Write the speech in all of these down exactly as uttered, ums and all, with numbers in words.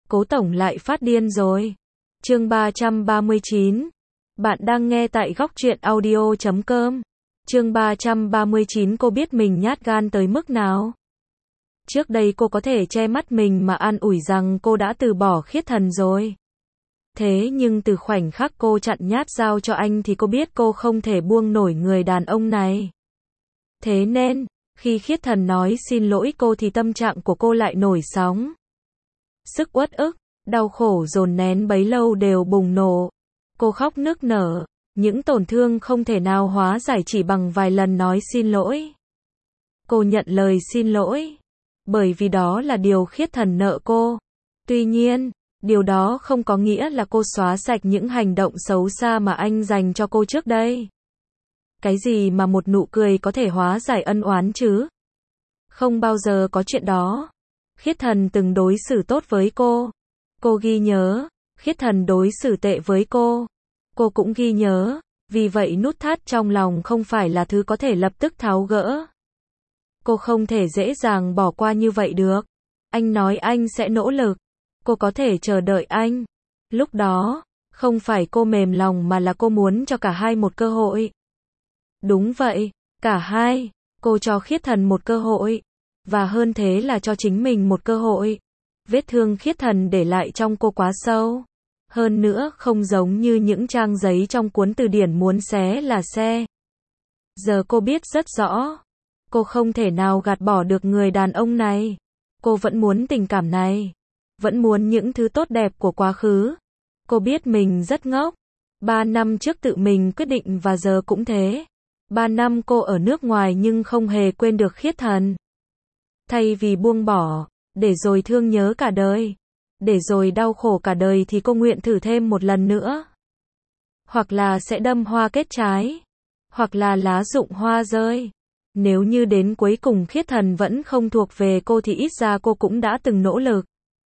Cố tổng lại phát điên rồi. Chương ba trăm ba mươi chín. Bạn đang nghe tại góc truyện audio chấm com. Chương ba trăm ba mươi chín. Cô biết mình nhát gan tới mức nào. Trước đây cô có thể che mắt mình mà an ủi rằng cô đã từ bỏ Khiết Thần rồi. Thế nhưng từ khoảnh khắc cô chặn nhát giao cho anh thì cô biết cô không thể buông nổi người đàn ông này. Thế nên, khi Khiết Thần nói xin lỗi cô thì tâm trạng của cô lại nổi sóng. Sức uất ức, đau khổ dồn nén bấy lâu đều bùng nổ. Cô khóc nức nở, những tổn thương không thể nào hóa giải chỉ bằng vài lần nói xin lỗi. Cô nhận lời xin lỗi, bởi vì đó là điều Khiết Thần nợ cô. Tuy nhiên, điều đó không có nghĩa là cô xóa sạch những hành động xấu xa mà anh dành cho cô trước đây. Cái gì mà một nụ cười có thể hóa giải ân oán chứ? Không bao giờ có chuyện đó. Khiết Thần từng đối xử tốt với cô. Cô ghi nhớ, Khiết Thần đối xử tệ với cô. Cô cũng ghi nhớ, vì vậy nút thắt trong lòng không phải là thứ có thể lập tức tháo gỡ. Cô không thể dễ dàng bỏ qua như vậy được. Anh nói anh sẽ nỗ lực. Cô có thể chờ đợi anh. Lúc đó, không phải cô mềm lòng mà là cô muốn cho cả hai một cơ hội. Đúng vậy, cả hai. Cô cho Khiết Thần một cơ hội. Và hơn thế là cho chính mình một cơ hội. Vết thương Khiết Thần để lại trong cô quá sâu. Hơn nữa không giống như những trang giấy trong cuốn từ điển muốn xé là xe. Giờ cô biết rất rõ. Cô không thể nào gạt bỏ được người đàn ông này. Cô vẫn muốn tình cảm này. Vẫn muốn những thứ tốt đẹp của quá khứ. Cô biết mình rất ngốc. Ba năm trước tự mình quyết định và giờ cũng thế. Ba năm cô ở nước ngoài nhưng không hề quên được Khiết Thần. Thay vì buông bỏ, để rồi thương nhớ cả đời, để rồi đau khổ cả đời thì cô nguyện thử thêm một lần nữa. Hoặc là sẽ đâm hoa kết trái, hoặc là lá rụng hoa rơi. Nếu như đến cuối cùng Khiết Thần vẫn không thuộc về cô thì ít ra cô cũng đã từng nỗ lực.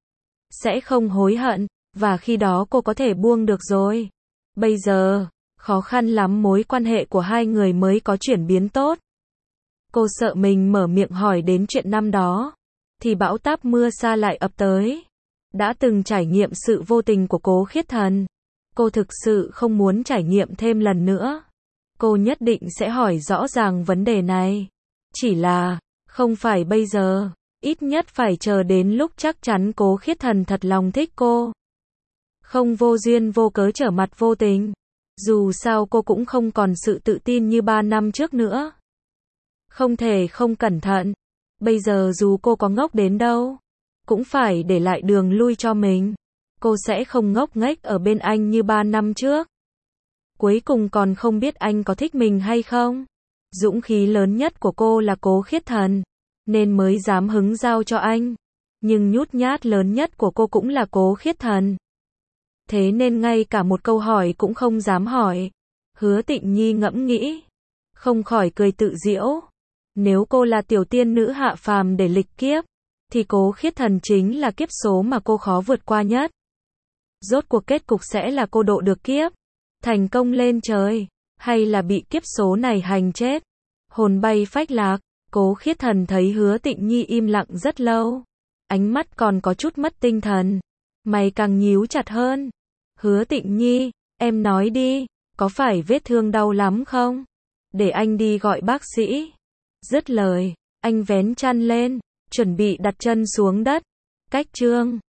Sẽ không hối hận, và khi đó cô có thể buông được rồi. Bây giờ, khó khăn lắm mối quan hệ của hai người mới có chuyển biến tốt. Cô sợ mình mở miệng hỏi đến chuyện năm đó, thì bão táp mưa sa lại ập tới. Đã từng trải nghiệm sự vô tình của Cố Khiết Thần. Cô thực sự không muốn trải nghiệm thêm lần nữa. Cô nhất định sẽ hỏi rõ ràng vấn đề này. Chỉ là, không phải bây giờ, ít nhất phải chờ đến lúc chắc chắn Cố Khiết Thần thật lòng thích cô. Không vô duyên vô cớ trở mặt vô tình. Dù sao cô cũng không còn sự tự tin như ba năm trước nữa. Không thể không cẩn thận. Bây giờ dù cô có ngốc đến đâu, cũng phải để lại đường lui cho mình. Cô sẽ không ngốc nghếch ở bên anh như ba năm trước. Cuối cùng còn không biết anh có thích mình hay không. Dũng khí lớn nhất của cô là Cố Khiết Thần, nên mới dám hứng giao cho anh. Nhưng nhút nhát lớn nhất của cô cũng là Cố Khiết Thần. Thế nên ngay cả một câu hỏi cũng không dám hỏi. Hứa Tịnh Nhi ngẫm nghĩ, không khỏi cười tự giễu. Nếu cô là tiểu tiên nữ hạ phàm để lịch kiếp, thì Cố Khiết Thần chính là kiếp số mà cô khó vượt qua nhất. Rốt cuộc kết cục sẽ là cô độ được kiếp, thành công lên trời, hay là bị kiếp số này hành chết, hồn bay phách lạc. Cố Khiết Thần thấy Hứa Tịnh Nhi im lặng rất lâu, ánh mắt còn có chút mất tinh thần, mày càng nhíu chặt hơn. Hứa Tịnh Nhi, em nói đi, có phải vết thương đau lắm không? Để anh đi gọi bác sĩ. Dứt lời, anh vén chăn lên, chuẩn bị đặt chân xuống đất. Cách chương